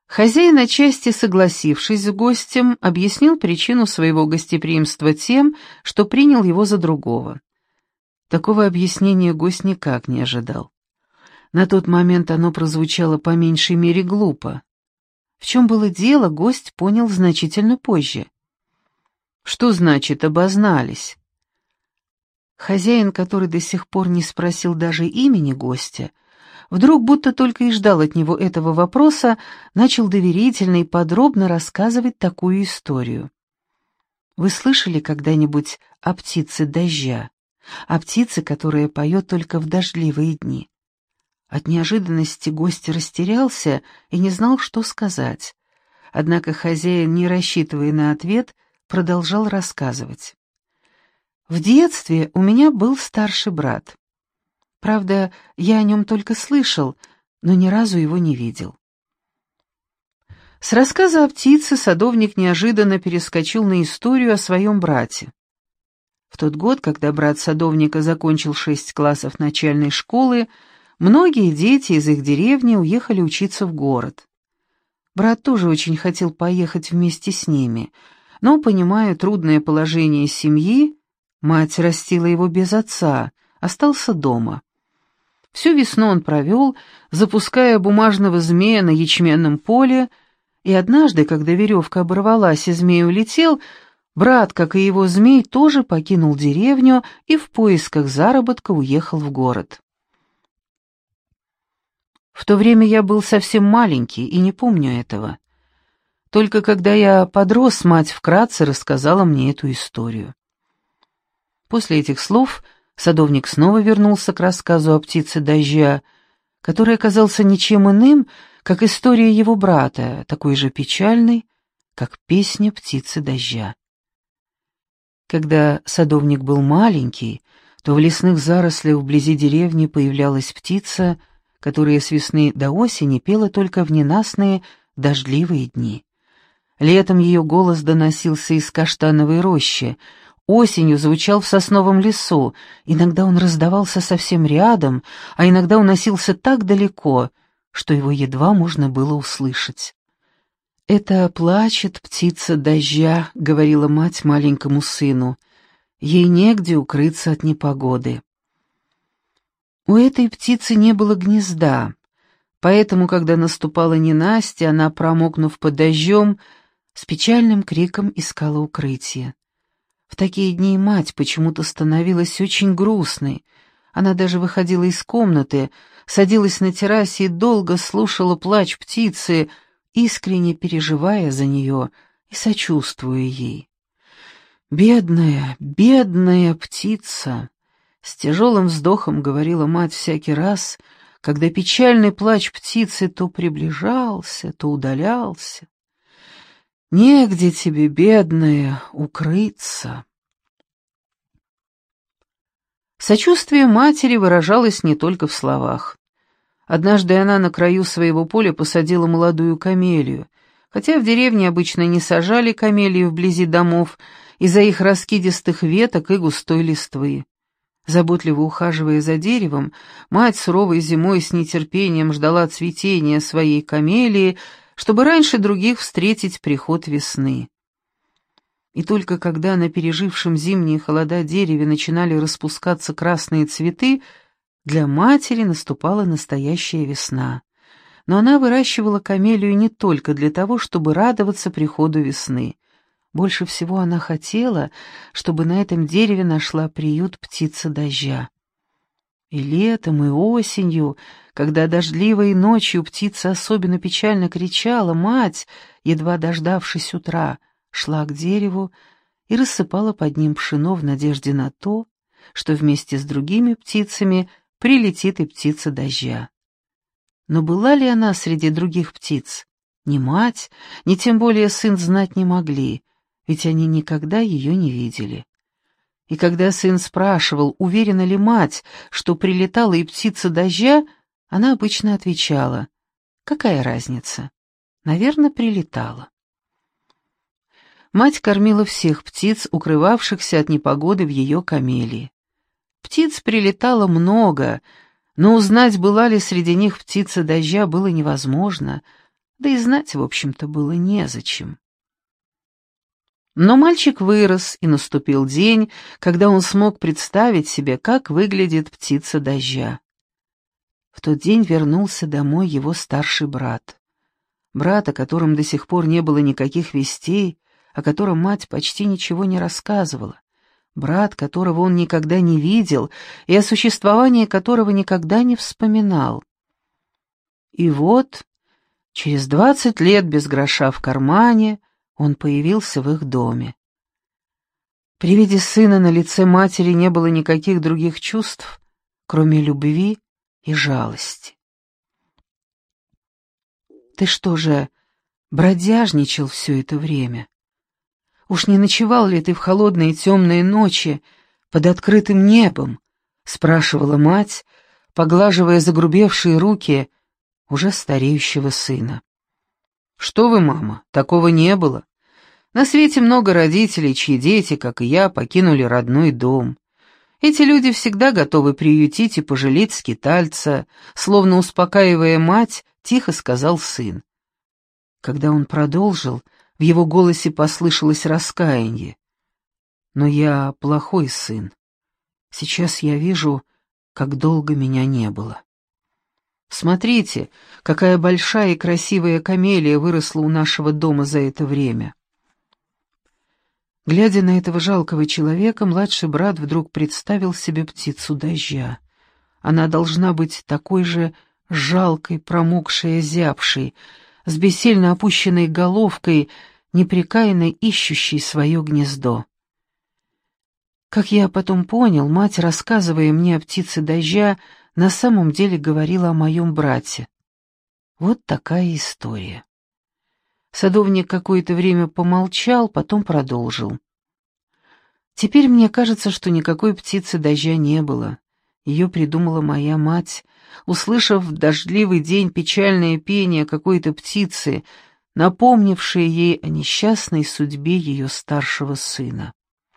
Хозяин, отчасти согласившись с гостем, объяснил причину своего гостеприимства тем, что принял его за другого. Такого объяснения гость никак не ожидал. На тот момент оно прозвучало по меньшей мере глупо. В чем было дело, гость понял значительно позже. Что значит «обознались»? Хозяин, который до сих пор не спросил даже имени гостя, вдруг, будто только и ждал от него этого вопроса, начал доверительно и подробно рассказывать такую историю. Вы слышали когда-нибудь о птице дождя? О птице, которая поет только в дождливые дни? От неожиданности гость растерялся и не знал, что сказать. Однако хозяин, не рассчитывая на ответ, продолжал рассказывать. В детстве у меня был старший брат. Правда, я о нем только слышал, но ни разу его не видел. С рассказа о птице садовник неожиданно перескочил на историю о своем брате. В тот год, когда брат садовника закончил 6 классов начальной школы, многие дети из их деревни уехали учиться в город. Брат тоже очень хотел поехать вместе с ними, но, понимая трудное положение семьи, мать растила его без отца, остался дома. Всю весну он провел, запуская бумажного змея на ячменном поле, и однажды, когда веревка оборвалась и змей улетел, брат, как и его змей, тоже покинул деревню и в поисках заработка уехал в город. В то время я был совсем маленький и не помню этого. Только когда я подрос, мать вкратце рассказала мне эту историю. После этих слов садовник снова вернулся к рассказу о птице дождя, который оказался ничем иным, как история его брата, такой же печальной, как песня птицы дождя. Когда садовник был маленький, то в лесных зарослях вблизи деревни появлялась птица, которая с весны до осени пела только в ненастные дождливые дни. Летом ее голос доносился из каштановой рощи, осенью звучал в сосновом лесу, иногда он раздавался совсем рядом, а иногда уносился так далеко, что его едва можно было услышать. «Это плачет птица дождя», — говорила мать маленькому сыну. «Ей негде укрыться от непогоды». У этой птицы не было гнезда, поэтому, когда наступала ненастье, она, промокнув под дождем, с печальным криком искала укрытие. В такие дни мать почему-то становилась очень грустной. Она даже выходила из комнаты, садилась на террасе и долго слушала плач птицы, искренне переживая за нее и сочувствуя ей. «Бедная, бедная птица!» С тяжелым вздохом говорила мать всякий раз, когда печальный плач птицы то приближался, то удалялся. «Негде тебе, бедная, укрыться». Сочувствие матери выражалось не только в словах. Однажды она на краю своего поля посадила молодую камелию, хотя в деревне обычно не сажали камелии вблизи домов из-за их раскидистых веток и густой листвы. Заботливо ухаживая за деревом, мать суровой зимой с нетерпением ждала цветения своей камелии, чтобы раньше других встретить приход весны. И только когда на пережившем зимние холода дереве начинали распускаться красные цветы, для матери наступала настоящая весна. Но она выращивала камелию не только для того, чтобы радоваться приходу весны. Больше всего она хотела, чтобы на этом дереве нашла приют птица дождя. И летом, и осенью, когда дождливой ночью птица особенно печально кричала, мать, едва дождавшись утра, шла к дереву и рассыпала под ним пшено в надежде на то, что вместе с другими птицами прилетит и птица дождя. Но была ли она среди других птиц? Ни мать, ни тем более сын знать не могли, ведь они никогда ее не видели. И когда сын спрашивал, уверена ли мать, что прилетала и птица дождя, она обычно отвечала: «Какая разница? Наверное, прилетала». Мать кормила всех птиц, укрывавшихся от непогоды в ее камелии. Птиц прилетало много, но узнать, была ли среди них птица дождя, было невозможно, да и знать, в общем-то, было незачем. Но мальчик вырос, и наступил день, когда он смог представить себе, как выглядит птица дождя. В тот день вернулся домой его старший брат. Брат, о котором до сих пор не было никаких вестей, о котором мать почти ничего не рассказывала. Брат, которого он никогда не видел и о существовании которого никогда не вспоминал. И вот, через 20 лет без гроша в кармане, он появился в их доме. При виде сына на лице матери не было никаких других чувств, кроме любви и жалости. «Ты что же, бродяжничал все это время? Уж не ночевал ли ты в холодные темные ночи под открытым небом?» — спрашивала мать, поглаживая загрубевшие руки уже стареющего сына. «Что вы, мама, такого не было. На свете много родителей, чьи дети, как и я, покинули родной дом. Эти люди всегда готовы приютить и пожалеть скитальца», словно успокаивая мать, тихо сказал сын. Когда он продолжил, в его голосе послышалось раскаяние. «Но я плохой сын. Сейчас я вижу, как долго меня не было. Смотрите, какая большая и красивая камелия выросла у нашего дома за это время». Глядя на этого жалкого человека, младший брат вдруг представил себе птицу дождя. Она должна быть такой же жалкой, промокшей, озябшей, с бессильно опущенной головкой, непрекаянно ищущей свое гнездо. Как я потом понял, мать, рассказывая мне о птице дождя, на самом деле говорила о моем брате. Вот такая история. Садовник какое-то время помолчал, потом продолжил. Теперь мне кажется, что никакой птицы дождя не было. Ее придумала моя мать, услышав в дождливый день печальное пение какой-то птицы, напомнившее ей о несчастной судьбе ее старшего сына.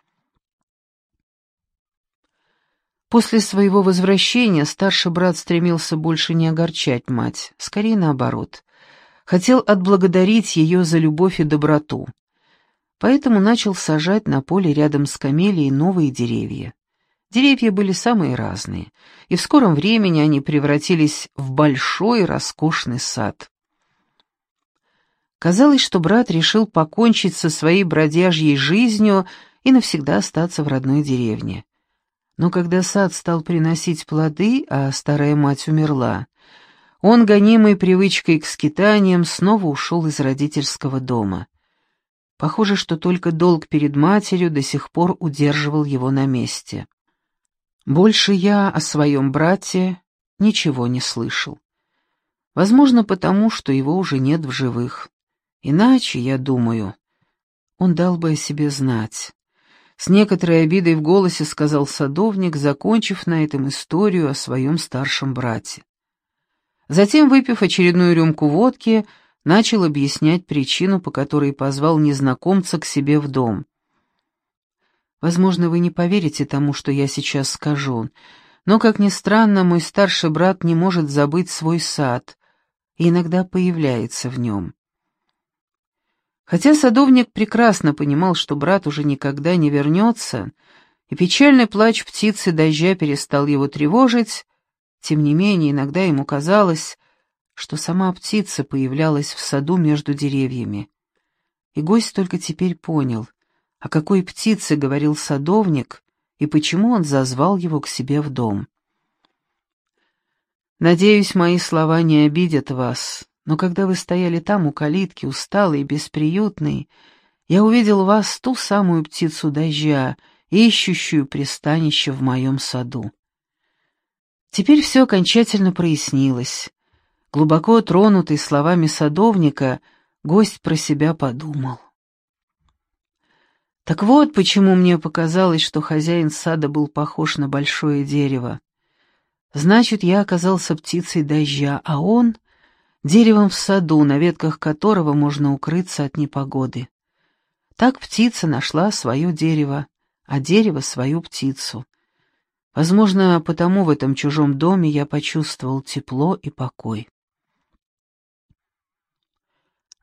После своего возвращения старший брат стремился больше не огорчать мать, скорее наоборот. Хотел отблагодарить ее за любовь и доброту. Поэтому начал сажать на поле рядом с камелией новые деревья. Деревья были самые разные, и в скором времени они превратились в большой роскошный сад. Казалось, что брат решил покончить со своей бродяжьей жизнью и навсегда остаться в родной деревне. Но когда сад стал приносить плоды, а старая мать умерла, он, гонимый привычкой к скитаниям, снова ушел из родительского дома. Похоже, что только долг перед матерью до сих пор удерживал его на месте. Больше я о своем брате ничего не слышал. Возможно, потому, что его уже нет в живых. Иначе, я думаю, он дал бы о себе знать. С некоторой обидой в голосе сказал садовник, закончив на этом историю о своем старшем брате. Затем, выпив очередную рюмку водки, начал объяснять причину, по которой позвал незнакомца к себе в дом. Возможно, вы не поверите тому, что я сейчас скажу, но, как ни странно, мой старший брат не может забыть свой сад и иногда появляется в нем. Хотя садовник прекрасно понимал, что брат уже никогда не вернется, и печальный плач птицы дождя перестал его тревожить, тем не менее, иногда ему казалось, что сама птица появлялась в саду между деревьями. И гость только теперь понял, о какой птице говорил садовник и почему он зазвал его к себе в дом. Надеюсь, мои слова не обидят вас, но когда вы стояли там у калитки, усталый и бесприютный, я увидел в вас ту самую птицу дождя, ищущую пристанище в моем саду. Теперь все окончательно прояснилось. Глубоко тронутый словами садовника, гость про себя подумал. Так вот, почему мне показалось, что хозяин сада был похож на большое дерево. Значит, я оказался птицей дождя, а он — деревом в саду, на ветках которого можно укрыться от непогоды. Так птица нашла свое дерево, а дерево — свою птицу. Возможно, потому в этом чужом доме я почувствовал тепло и покой.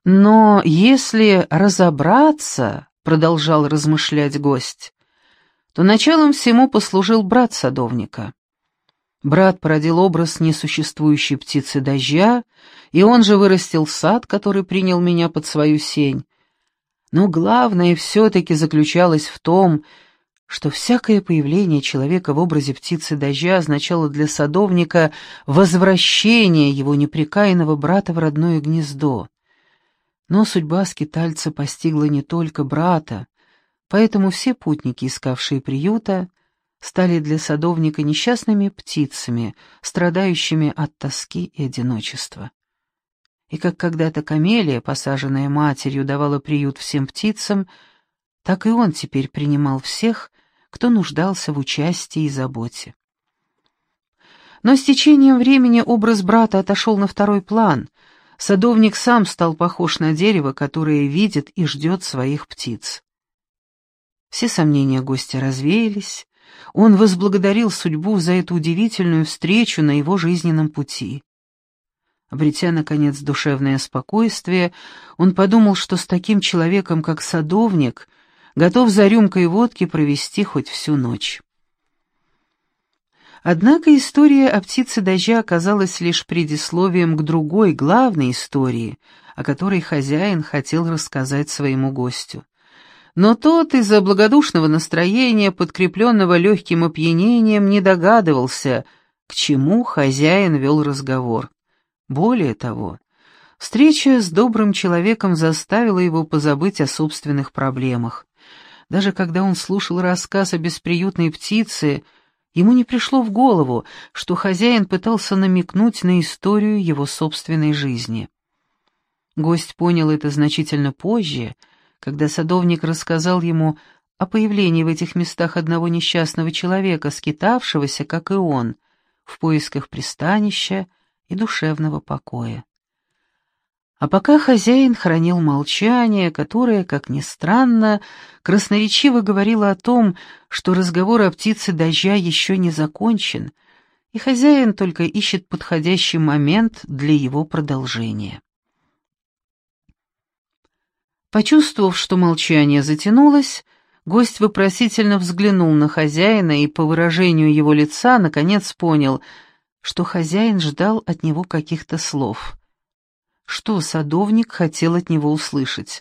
Но если разобраться, продолжал размышлять гость, то началом всему послужил брат садовника. Брат породил образ несуществующей птицы дождя, и он же вырастил сад, который принял меня под свою сень. Но главное все-таки заключалось в том, что всякое появление человека в образе птицы дождя означало для садовника возвращение его непрекаянного брата в родное гнездо. Но судьба скитальца постигла не только брата, поэтому все путники, искавшие приюта, стали для садовника несчастными птицами, страдающими от тоски и одиночества. И как когда-то камелия, посаженная матерью, давала приют всем птицам, так и он теперь принимал всех, кто нуждался в участии и заботе. Но с течением времени образ брата отошел на второй план. Садовник сам стал похож на дерево, которое видит и ждет своих птиц. Все сомнения гостя развеялись, он возблагодарил судьбу за эту удивительную встречу на его жизненном пути. Обретя, наконец, душевное спокойствие, он подумал, что с таким человеком, как садовник, готов за рюмкой водки провести хоть всю ночь. Однако история о птице дождя оказалась лишь предисловием к другой, главной истории, о которой хозяин хотел рассказать своему гостю. Но тот из-за благодушного настроения, подкрепленного легким опьянением, не догадывался, к чему хозяин вел разговор. Более того, встреча с добрым человеком заставила его позабыть о собственных проблемах. Даже когда он слушал рассказ о бесприютной птице, ему не пришло в голову, что хозяин пытался намекнуть на историю его собственной жизни. Гость понял это значительно позже, когда садовник рассказал ему о появлении в этих местах одного несчастного человека, скитавшегося, как и он, в поисках пристанища и душевного покоя. А пока хозяин хранил молчание, которое, как ни странно, красноречиво говорило о том, что разговор о птице дождя еще не закончен, и хозяин только ищет подходящий момент для его продолжения. Почувствовав, что молчание затянулось, гость вопросительно взглянул на хозяина и по выражению его лица наконец понял, что хозяин ждал от него каких-то слов. Что садовник хотел от него услышать?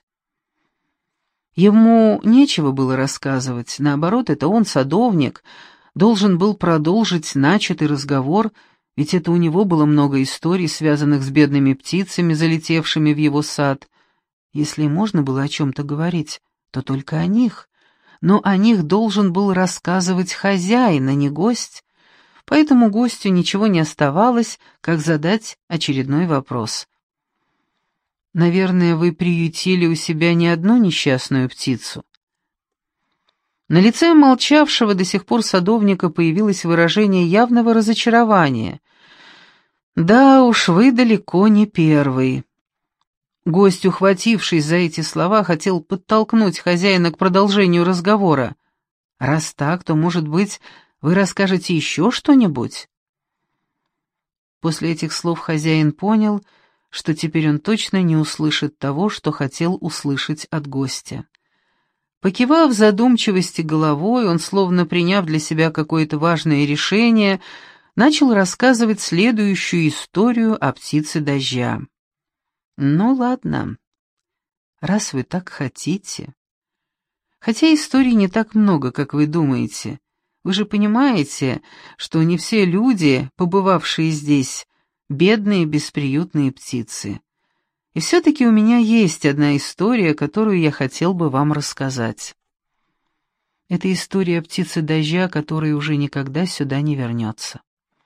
Ему нечего было рассказывать, наоборот, это он, садовник, должен был продолжить начатый разговор, ведь это у него было много историй, связанных с бедными птицами, залетевшими в его сад. Если можно было о чем-то говорить, то только о них, но о них должен был рассказывать хозяин, а не гость, поэтому гостю ничего не оставалось, как задать очередной вопрос. «Наверное, вы приютили у себя не одну несчастную птицу?» На лице молчавшего до сих пор садовника появилось выражение явного разочарования. «Да уж, вы далеко не первый». Гость, ухватившись за эти слова, хотел подтолкнуть хозяина к продолжению разговора. «Раз так, то, может быть, вы расскажете еще что-нибудь?» После этих слов хозяин понял, что теперь он точно не услышит того, что хотел услышать от гостя. Покивав в задумчивости головой, он, словно приняв для себя какое-то важное решение, начал рассказывать следующую историю о птице дождя. «Ну ладно, раз вы так хотите. Хотя историй не так много, как вы думаете. Вы же понимаете, что не все люди, побывавшие здесь, бедные бесприютные птицы. И все-таки у меня есть одна история, которую я хотел бы вам рассказать. Это история о птице дождя, которая уже никогда сюда не вернется».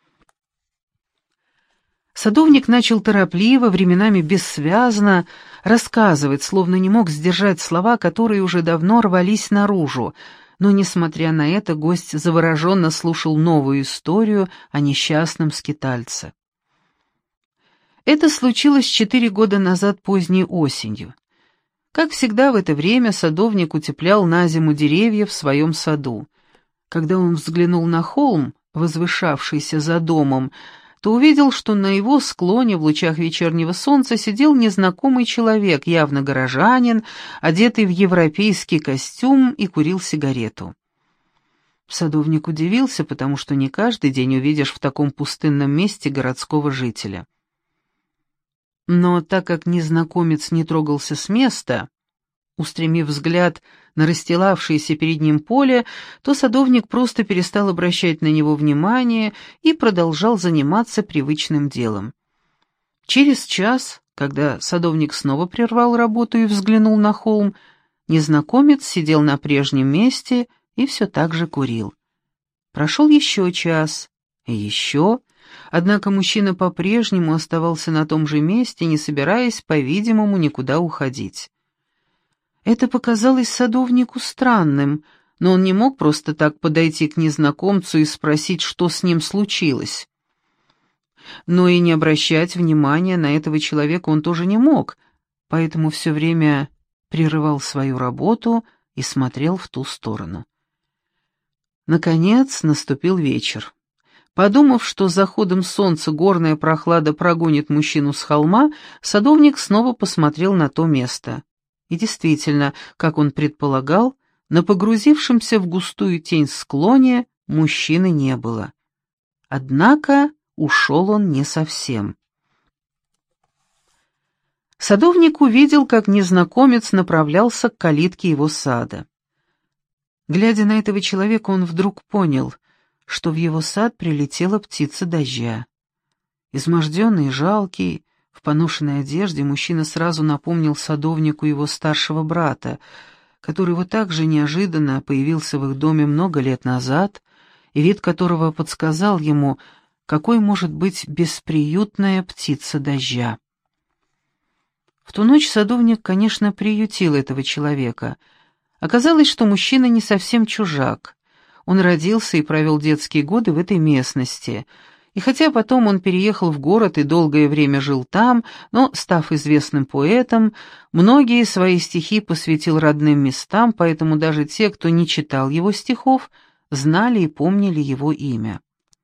Садовник начал торопливо, временами бессвязно рассказывать, словно не мог сдержать слова, которые уже давно рвались наружу, но, несмотря на это, гость завороженно слушал новую историю о несчастном скитальце. Это случилось 4 года назад поздней осенью. Как всегда в это время садовник утеплял на зиму деревья в своем саду. Когда он взглянул на холм, возвышавшийся за домом, то увидел, что на его склоне в лучах вечернего солнца сидел незнакомый человек, явно горожанин, одетый в европейский костюм, и курил сигарету. Садовник удивился, потому что не каждый день увидишь в таком пустынном месте городского жителя. Но так как незнакомец не трогался с места, устремив взгляд на расстилавшееся перед ним поле, то садовник просто перестал обращать на него внимание и продолжал заниматься привычным делом. Через час, когда садовник снова прервал работу и взглянул на холм, незнакомец сидел на прежнем месте и все так же курил. Прошел еще час, и еще, однако мужчина по-прежнему оставался на том же месте, не собираясь, по-видимому, никуда уходить. Это показалось садовнику странным, но он не мог просто так подойти к незнакомцу и спросить, что с ним случилось. Но и не обращать внимания на этого человека он тоже не мог, поэтому все время прерывал свою работу и смотрел в ту сторону. Наконец наступил вечер. Подумав, что с заходом солнца горная прохлада прогонит мужчину с холма, садовник снова посмотрел на то место. И действительно, как он предполагал, на погрузившемся в густую тень склоне мужчины не было. Однако ушел он не совсем. Садовник увидел, как незнакомец направлялся к калитке его сада. Глядя на этого человека, он вдруг понял, что в его сад прилетела птица дождя. Изможденный и жалкий, в поношенной одежде, мужчина сразу напомнил садовнику его старшего брата, который вот так же неожиданно появился в их доме много лет назад, и вид которого подсказал ему, какой может быть бесприютная птица дождя. В ту ночь садовник, конечно, приютил этого человека. Оказалось, что мужчина не совсем чужак. Он родился и провел детские годы в этой местности, и хотя потом он переехал в город и долгое время жил там, но, став известным поэтом, многие свои стихи посвятил родным местам, поэтому даже те, кто не читал его стихов, знали и помнили его имя.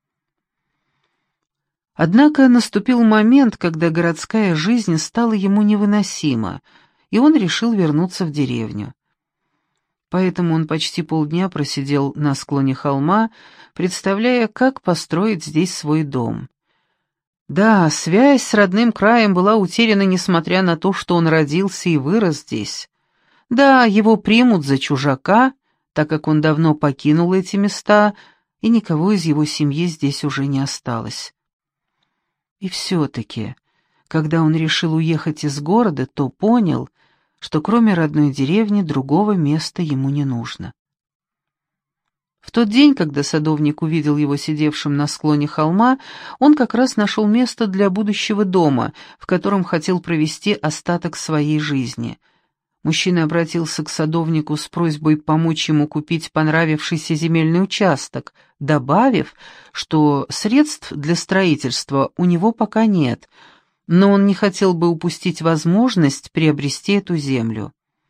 Однако наступил момент, когда городская жизнь стала ему невыносима, и он решил вернуться в деревню. Поэтому он почти полдня просидел на склоне холма, представляя, как построить здесь свой дом. Да, связь с родным краем была утеряна, несмотря на то, что он родился и вырос здесь. Да, его примут за чужака, так как он давно покинул эти места, и никого из его семьи здесь уже не осталось. И все-таки, когда он решил уехать из города, то понял, что кроме родной деревни другого места ему не нужно. В тот день, когда садовник увидел его сидевшим на склоне холма, он как раз нашел место для будущего дома, в котором хотел провести остаток своей жизни. Мужчина обратился к садовнику с просьбой помочь ему купить понравившийся земельный участок, добавив, что средств для строительства у него пока нет, но он не хотел бы упустить возможность приобрести эту землю.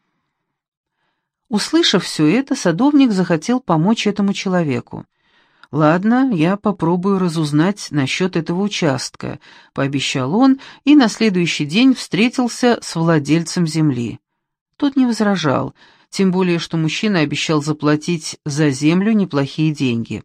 Услышав все это, садовник захотел помочь этому человеку. «Ладно, я попробую разузнать насчет этого участка», — пообещал он, и на следующий день встретился с владельцем земли. Тот не возражал, тем более что мужчина обещал заплатить за землю неплохие деньги.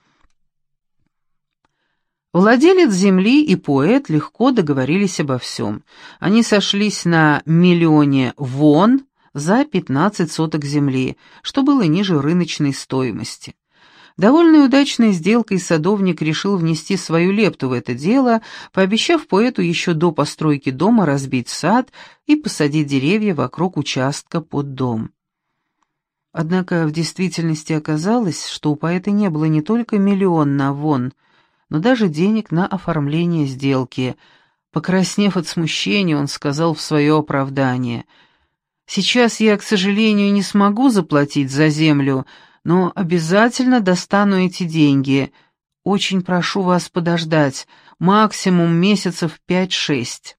Владелец земли и поэт легко договорились обо всем. Они сошлись на 1 миллионе вон за 15 соток земли, что было ниже рыночной стоимости. Довольно удачной сделкой садовник решил внести свою лепту в это дело, пообещав поэту еще до постройки дома разбить сад и посадить деревья вокруг участка под дом. Однако в действительности оказалось, что у поэта не было не только 1 миллион на вон, но даже денег на оформление сделки. Покраснев от смущения, он сказал в свое оправдание: «Сейчас я, к сожалению, не смогу заплатить за землю, но обязательно достану эти деньги. Очень прошу вас подождать, максимум месяцев 5-6».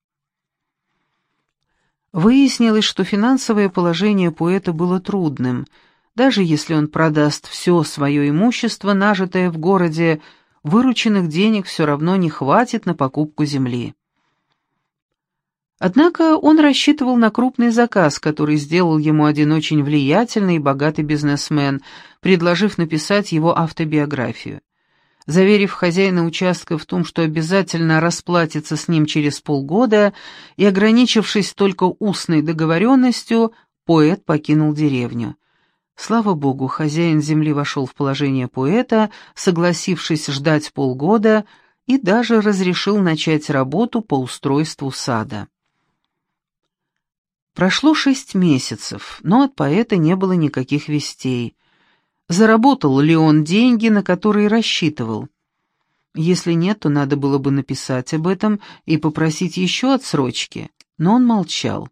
Выяснилось, что финансовое положение поэта было трудным. Даже если он продаст все свое имущество, нажитое в городе, вырученных денег все равно не хватит на покупку земли. Однако он рассчитывал на крупный заказ, который сделал ему один очень влиятельный и богатый бизнесмен, предложив написать его автобиографию. Заверив хозяина участка в том, что обязательно расплатится с ним через полгода, и ограничившись только устной договоренностью, поэт покинул деревню. Слава богу, хозяин земли вошел в положение поэта, согласившись ждать полгода, и даже разрешил начать работу по устройству сада. Прошло 6 месяцев, но от поэта не было никаких вестей. Заработал ли он деньги, на которые рассчитывал? Если нет, то надо было бы написать об этом и попросить еще отсрочки, но он молчал.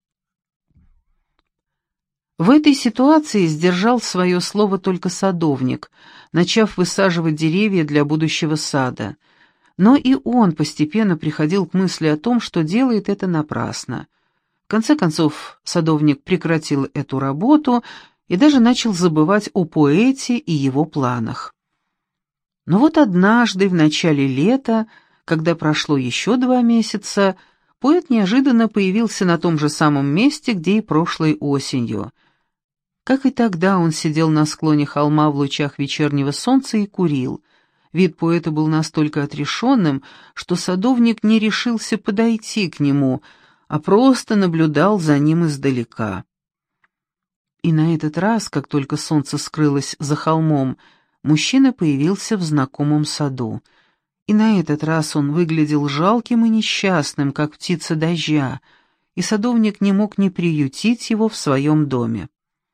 В этой ситуации сдержал свое слово только садовник, начав высаживать деревья для будущего сада. Но и он постепенно приходил к мысли о том, что делает это напрасно. В конце концов, садовник прекратил эту работу и даже начал забывать о поэте и его планах. Но вот однажды, в начале лета, когда прошло еще 2 месяца, поэт неожиданно появился на том же самом месте, где и прошлой осенью. Как и тогда, он сидел на склоне холма в лучах вечернего солнца и курил. Вид поэта был настолько отрешенным, что садовник не решился подойти к нему, а просто наблюдал за ним издалека. И на этот раз, как только солнце скрылось за холмом, мужчина появился в знакомом саду. И на этот раз он выглядел жалким и несчастным, как птица дождя, и садовник не мог не приютить его в своем доме.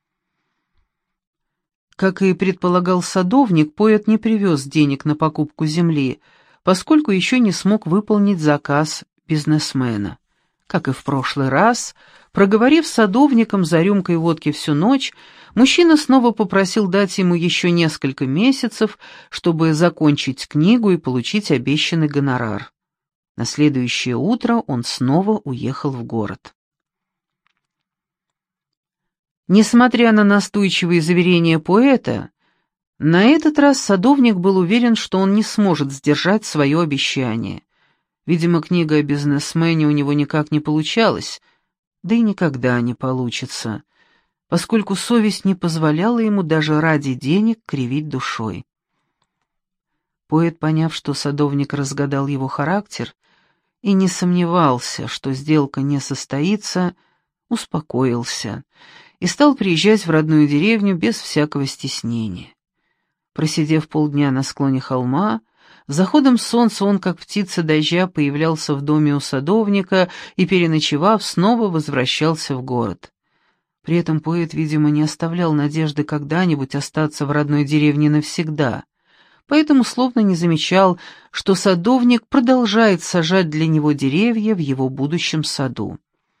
Как и предполагал садовник, поэт не привез денег на покупку земли, поскольку еще не смог выполнить заказ бизнесмена. Как и в прошлый раз, проговорив с садовником за рюмкой водки всю ночь, мужчина снова попросил дать ему еще несколько месяцев, чтобы закончить книгу и получить обещанный гонорар. На следующее утро он снова уехал в город. Несмотря на настойчивые заверения поэта, на этот раз садовник был уверен, что он не сможет сдержать свое обещание. Видимо, книга о бизнесмене у него никак не получалась, да и никогда не получится, поскольку совесть не позволяла ему даже ради денег кривить душой. Поэт, поняв, что садовник разгадал его характер и не сомневался, что сделка не состоится, успокоился и стал приезжать в родную деревню без всякого стеснения. Просидев полдня на склоне холма, с заходом солнца он, как птица дождя, появлялся в доме у садовника и, переночевав, снова возвращался в город. При этом поэт, видимо, не оставлял надежды когда-нибудь остаться в родной деревне навсегда, поэтому словно не замечал, что садовник продолжает сажать для него деревья в его будущем саду.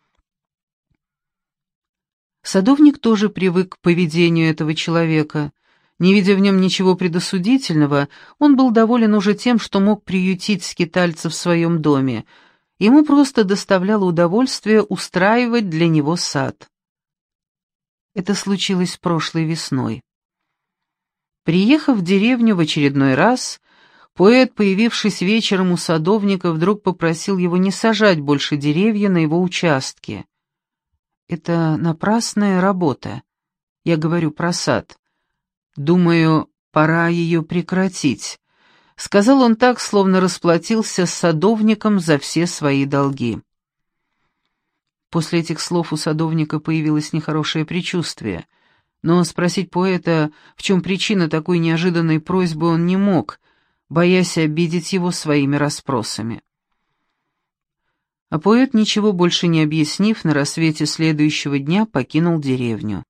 Садовник тоже привык к поведению этого человека. Не видя в нем ничего предосудительного, он был доволен уже тем, что мог приютить скитальца в своем доме. Ему просто доставляло удовольствие устраивать для него сад. Это случилось прошлой весной. Приехав в деревню в очередной раз, поэт, появившись вечером у садовника, вдруг попросил его не сажать больше деревья на его участке. «Это напрасная работа. Я говорю про сад. Думаю, пора ее прекратить», — сказал он так, словно расплатился с садовником за все свои долги. После этих слов у садовника появилось нехорошее предчувствие, но спросить поэта, в чем причина такой неожиданной просьбы, он не мог, боясь обидеть его своими расспросами. А поэт, ничего больше не объяснив, на рассвете следующего дня покинул деревню.